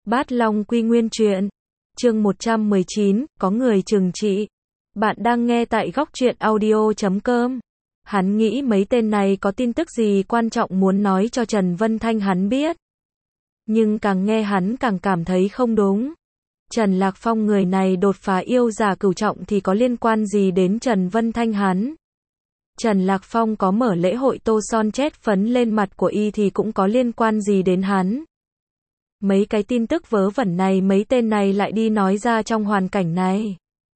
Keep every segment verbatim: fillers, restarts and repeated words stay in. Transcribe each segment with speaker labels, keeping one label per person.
Speaker 1: Bát Long Quy Nguyên Truyện, chương một trăm mười chín, có người trừng trị. Bạn đang nghe tại góc truyện audio chấm com. Hắn nghĩ mấy tên này có tin tức gì quan trọng muốn nói cho Trần Vân Thanh hắn biết. Nhưng càng nghe hắn càng cảm thấy không đúng. Trần Lạc Phong người này đột phá yêu giả cửu trọng thì có liên quan gì đến Trần Vân Thanh hắn? Trần Lạc Phong có mở lễ hội tô son chét phấn lên mặt của y thì cũng có liên quan gì đến hắn? Mấy cái tin tức vớ vẩn này mấy tên này lại đi nói ra trong hoàn cảnh này.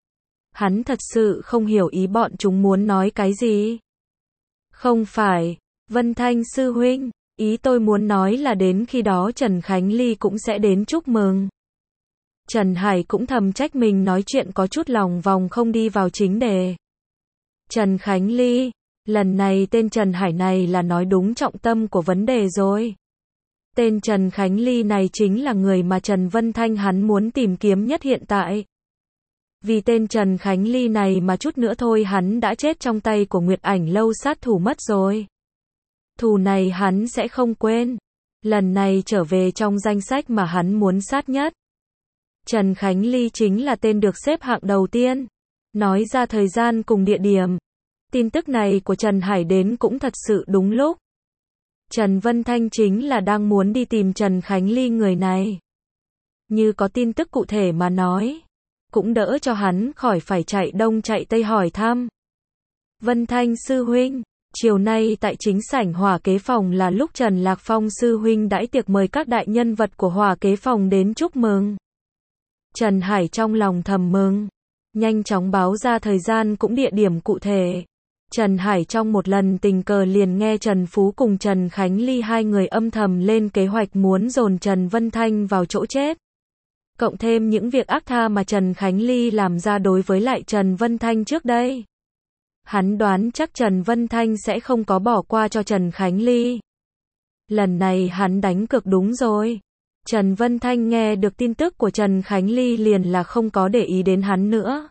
Speaker 1: Hắn thật sự không hiểu ý bọn chúng muốn nói cái gì. Không phải, Vân Thanh sư huynh, ý tôi muốn nói là đến khi đó Trần Khánh Ly cũng sẽ đến chúc mừng. Trần Hải cũng thầm trách mình nói chuyện có chút lòng vòng không đi vào chính đề. Trần Khánh Ly, lần này tên Trần Hải này là nói đúng trọng tâm của vấn đề rồi. Tên Trần Khánh Ly này chính là người mà Trần Vân Thanh hắn muốn tìm kiếm nhất hiện tại. Vì tên Trần Khánh Ly này mà chút nữa thôi hắn đã chết trong tay của Nguyệt Ảnh lâu sát thủ mất rồi. Thù này hắn sẽ không quên. Lần này trở về trong danh sách mà hắn muốn sát nhất. Trần Khánh Ly chính là tên được xếp hạng đầu tiên. Nói ra thời gian cùng địa điểm. Tin tức này của Trần Hải đến cũng thật sự đúng lúc. Trần Vân Thanh chính là đang muốn đi tìm Trần Khánh Ly người này. Như có tin tức cụ thể mà nói. Cũng đỡ cho hắn khỏi phải chạy đông chạy tây hỏi thăm. Vân Thanh sư huynh, chiều nay tại chính sảnh Hỏa Kế Phòng là lúc Trần Lạc Phong sư huynh đãi tiệc mời các đại nhân vật của Hỏa Kế Phòng đến chúc mừng. Trần Hải trong lòng thầm mừng. Nhanh chóng báo ra thời gian cũng địa điểm cụ thể. Trần Hải trong một lần tình cờ liền nghe Trần Phú cùng Trần Khánh Ly hai người âm thầm lên kế hoạch muốn dồn Trần Vân Thanh vào chỗ chết. Cộng thêm những việc ác tha mà Trần Khánh Ly làm ra đối với lại Trần Vân Thanh trước đây. Hắn đoán chắc Trần Vân Thanh sẽ không có bỏ qua cho Trần Khánh Ly. Lần này hắn đánh cược đúng rồi. Trần Vân Thanh nghe được tin tức của Trần Khánh Ly liền là không có để ý đến hắn nữa.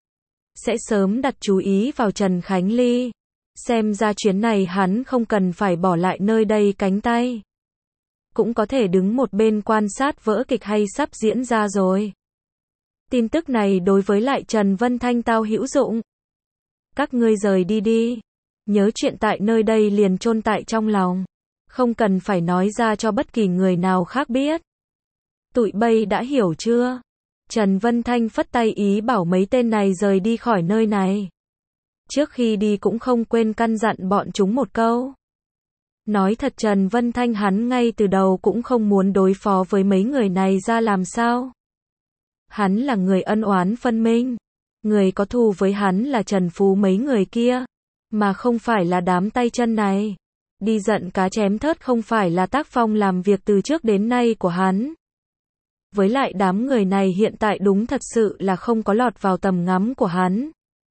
Speaker 1: Sẽ sớm đặt chú ý vào Trần Khánh Ly. Xem ra chuyến này hắn không cần phải bỏ lại nơi đây cánh tay. Cũng có thể đứng một bên quan sát vở kịch hay sắp diễn ra rồi. Tin tức này đối với lại Trần Vân Thanh tao hữu dụng. Các ngươi rời đi đi. Nhớ chuyện tại nơi đây liền chôn tại trong lòng. Không cần phải nói ra cho bất kỳ người nào khác biết. Tụi bay đã hiểu chưa? Trần Vân Thanh phất tay ý bảo mấy tên này rời đi khỏi nơi này. Trước khi đi cũng không quên căn dặn bọn chúng một câu. Nói thật Trần Vân Thanh hắn ngay từ đầu cũng không muốn đối phó với mấy người này ra làm sao. Hắn là người ân oán phân minh. Người có thù với hắn là Trần Phú mấy người kia. Mà không phải là đám tay chân này. Đi giận cá chém thớt không phải là tác phong làm việc từ trước đến nay của hắn. Với lại đám người này hiện tại đúng thật sự là không có lọt vào tầm ngắm của hắn.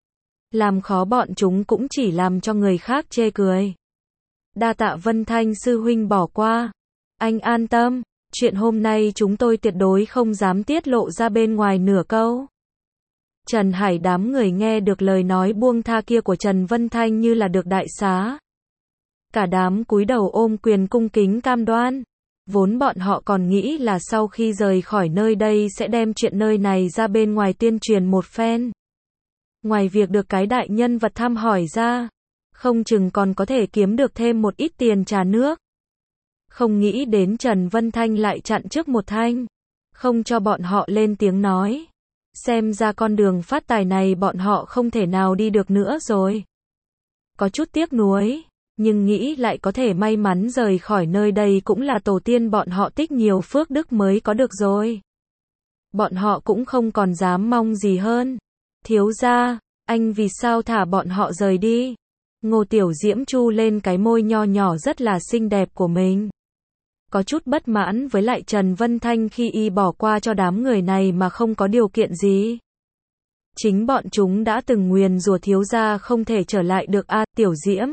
Speaker 1: Làm khó bọn chúng cũng chỉ làm cho người khác chê cười. Đa tạ Vân Thanh sư huynh bỏ qua. Anh an tâm, chuyện hôm nay chúng tôi tuyệt đối không dám tiết lộ ra bên ngoài nửa câu. Trần Hải đám người nghe được lời nói buông tha kia của Trần Vân Thanh như là được đại xá. Cả đám cúi đầu ôm quyền cung kính cam đoan. Vốn bọn họ còn nghĩ là sau khi rời khỏi nơi đây sẽ đem chuyện nơi này ra bên ngoài tuyên truyền một phen. Ngoài việc được cái đại nhân vật thăm hỏi ra, không chừng còn có thể kiếm được thêm một ít tiền trà nước. Không nghĩ đến Trần Vân Thanh lại chặn trước một thanh, không cho bọn họ lên tiếng nói. Xem ra con đường phát tài này bọn họ không thể nào đi được nữa rồi. Có chút tiếc nuối. Nhưng nghĩ lại có thể may mắn rời khỏi nơi đây cũng là tổ tiên bọn họ tích nhiều phước đức mới có được rồi. Bọn họ cũng không còn dám mong gì hơn. Thiếu gia, anh vì sao thả bọn họ rời đi? Ngô Tiểu Diễm chu lên cái môi nho nhỏ rất là xinh đẹp của mình. Có chút bất mãn với lại Trần Vân Thanh khi y bỏ qua cho đám người này mà không có điều kiện gì. Chính bọn chúng đã từng nguyền rủa thiếu gia không thể trở lại được a, Tiểu Diễm.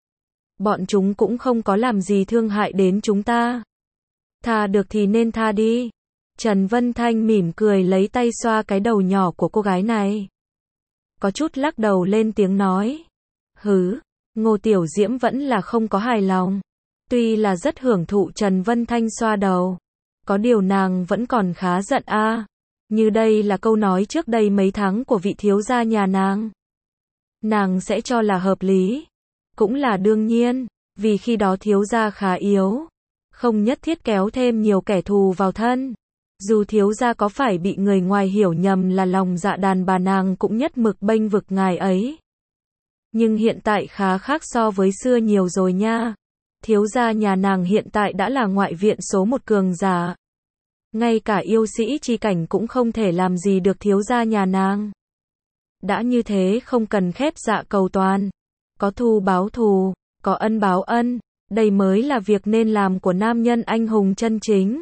Speaker 1: Bọn chúng cũng không có làm gì thương hại đến chúng ta. Tha được thì nên tha đi. Trần Vân Thanh mỉm cười lấy tay xoa cái đầu nhỏ của cô gái này. Có chút lắc đầu lên tiếng nói. Hứ, Ngô Tiểu Diễm vẫn là không có hài lòng. Tuy là rất hưởng thụ Trần Vân Thanh xoa đầu. Có điều nàng vẫn còn khá giận a. Như đây là câu nói trước đây mấy tháng của vị thiếu gia nhà nàng. Nàng sẽ cho là hợp lý. Cũng là đương nhiên, vì khi đó thiếu gia khá yếu. Không nhất thiết kéo thêm nhiều kẻ thù vào thân. Dù thiếu gia có phải bị người ngoài hiểu nhầm là lòng dạ đàn bà, nàng cũng nhất mực bênh vực ngài ấy. Nhưng hiện tại khá khác so với xưa nhiều rồi nha. Thiếu gia nhà nàng hiện tại đã là ngoại viện số một cường giả. Ngay cả yêu sĩ chi cảnh cũng không thể làm gì được thiếu gia nhà nàng. Đã như thế không cần khép dạ cầu toàn. Có thù báo thù, có ân báo ân. Đây mới là việc nên làm của nam nhân anh hùng chân chính.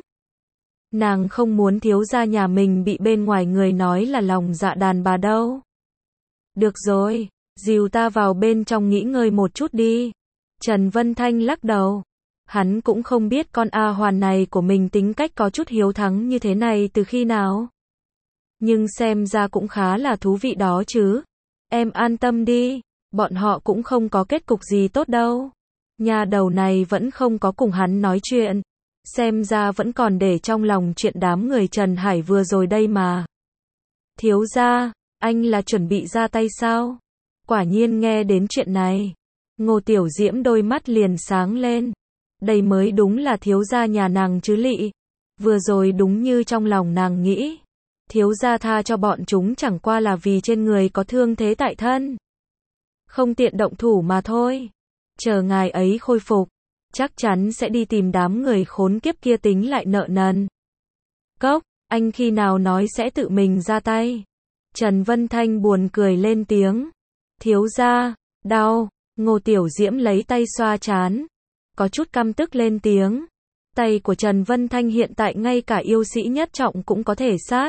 Speaker 1: Nàng không muốn thiếu gia nhà mình bị bên ngoài người nói là lòng dạ đàn bà đâu. Được rồi, dìu ta vào bên trong nghỉ ngơi một chút đi. Trần Vân Thanh lắc đầu. Hắn cũng không biết con A Hoàn này của mình tính cách có chút hiếu thắng như thế này từ khi nào. Nhưng xem ra cũng khá là thú vị đó chứ. Em an tâm đi, bọn họ cũng không có kết cục gì tốt đâu. Nhà đầu này vẫn không có cùng hắn nói chuyện. Xem ra vẫn còn để trong lòng chuyện đám người Trần Hải vừa rồi đây mà. Thiếu gia, anh là chuẩn bị ra tay sao? Quả nhiên nghe đến chuyện này. Ngô Tiểu Diễm đôi mắt liền sáng lên. Đây mới đúng là thiếu gia nhà nàng chứ lị. Vừa rồi đúng như trong lòng nàng nghĩ. Thiếu gia tha cho bọn chúng chẳng qua là vì trên người có thương thế tại thân. Không tiện động thủ mà thôi. Chờ ngài ấy khôi phục, chắc chắn sẽ đi tìm đám người khốn kiếp kia tính lại nợ nần. Cốc, anh khi nào nói sẽ tự mình ra tay? Trần Vân Thanh buồn cười lên tiếng. Thiếu gia, đau. Ngô Tiểu Diễm lấy tay xoa trán. Có chút căm tức lên tiếng. Tay của Trần Vân Thanh hiện tại ngay cả yêu sĩ nhất trọng cũng có thể sát.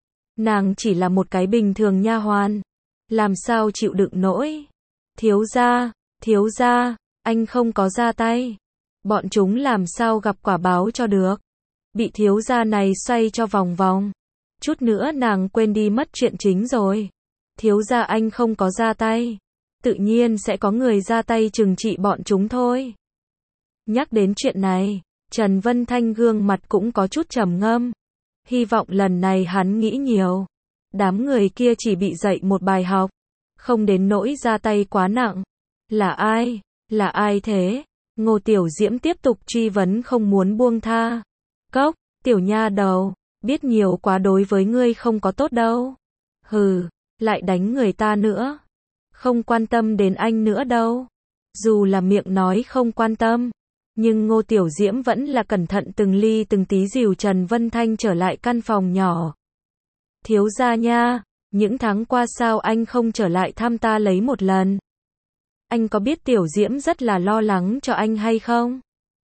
Speaker 1: Nàng chỉ là một cái bình thường nha hoàn. Làm sao chịu đựng nổi? Thiếu gia, thiếu gia, anh không có ra tay. Bọn chúng làm sao gặp quả báo cho được. Bị thiếu gia này xoay cho vòng vòng. Chút nữa nàng quên đi mất chuyện chính rồi. Thiếu gia anh không có ra tay. Tự nhiên sẽ có người ra tay trừng trị bọn chúng thôi. Nhắc đến chuyện này, Trần Vân Thanh gương mặt cũng có chút trầm ngâm. Hy vọng lần này hắn nghĩ nhiều. Đám người kia chỉ bị dạy một bài học. Không đến nỗi ra tay quá nặng. Là ai? Là ai thế? Ngô Tiểu Diễm tiếp tục truy vấn không muốn buông tha. Cốc, tiểu nha đầu, biết nhiều quá đối với ngươi không có tốt đâu. Hừ, lại đánh người ta nữa. Không quan tâm đến anh nữa đâu. Dù là miệng nói không quan tâm, nhưng Ngô Tiểu Diễm vẫn là cẩn thận từng ly từng tí dìu Trần Vân Thanh trở lại căn phòng nhỏ. Thiếu gia nha, những tháng qua sao anh không trở lại thăm ta lấy một lần? Anh có biết Tiểu Diễm rất là lo lắng cho anh hay không?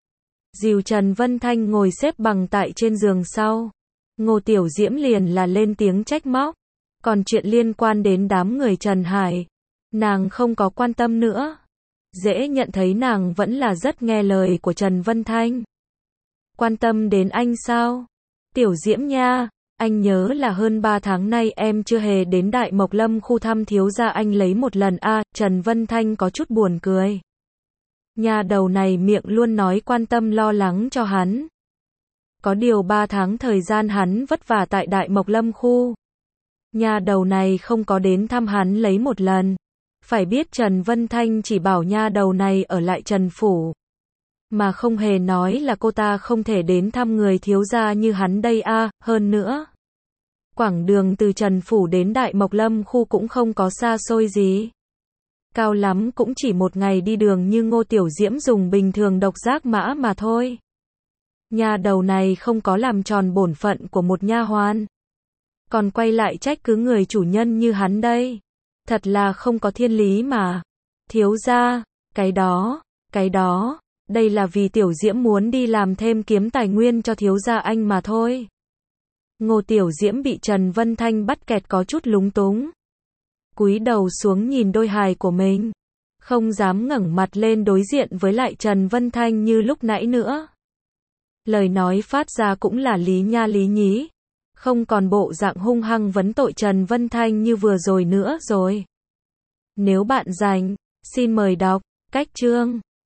Speaker 1: Dìu Trần Vân Thanh ngồi xếp bằng tại trên giường sau. Ngô Tiểu Diễm liền là lên tiếng trách móc. Còn chuyện liên quan đến đám người Trần Hải, nàng không có quan tâm nữa. Dễ nhận thấy nàng vẫn là rất nghe lời của Trần Vân Thanh. Quan tâm đến anh sao? Tiểu Diễm nha, anh nhớ là hơn ba tháng nay em chưa hề đến Đại Mộc Lâm khu thăm thiếu gia anh lấy một lần a. À, Trần Vân Thanh có chút buồn cười. Nhà đầu này miệng luôn nói quan tâm lo lắng cho hắn. Có điều ba tháng thời gian hắn vất vả tại Đại Mộc Lâm khu. Nhà đầu này không có đến thăm hắn lấy một lần. Phải biết Trần Vân Thanh chỉ bảo nha đầu này ở lại Trần Phủ. Mà không hề nói là cô ta không thể đến thăm người thiếu gia như hắn đây a. À, hơn nữa, quãng đường từ Trần Phủ đến Đại Mộc Lâm khu cũng không có xa xôi gì. Cao lắm cũng chỉ một ngày đi đường như Ngô Tiểu Diễm dùng bình thường độc giác mã mà thôi. Nhà đầu này không có làm tròn bổn phận của một nha hoàn. Còn quay lại trách cứ người chủ nhân như hắn đây. Thật là không có thiên lý mà. Thiếu gia, cái đó, cái đó, đây là vì Tiểu Diễm muốn đi làm thêm kiếm tài nguyên cho thiếu gia anh mà thôi. Ngô Tiểu Diễm bị Trần Vân Thanh bắt kẹt có chút lúng túng. Cúi đầu xuống nhìn đôi hài của mình. Không dám ngẩng mặt lên đối diện với lại Trần Vân Thanh như lúc nãy nữa. Lời nói phát ra cũng là lý nha lý nhí. Không còn bộ dạng hung hăng vấn tội Trần Vân Thanh như vừa rồi nữa rồi. Nếu bạn rảnh, xin mời đọc cách chương.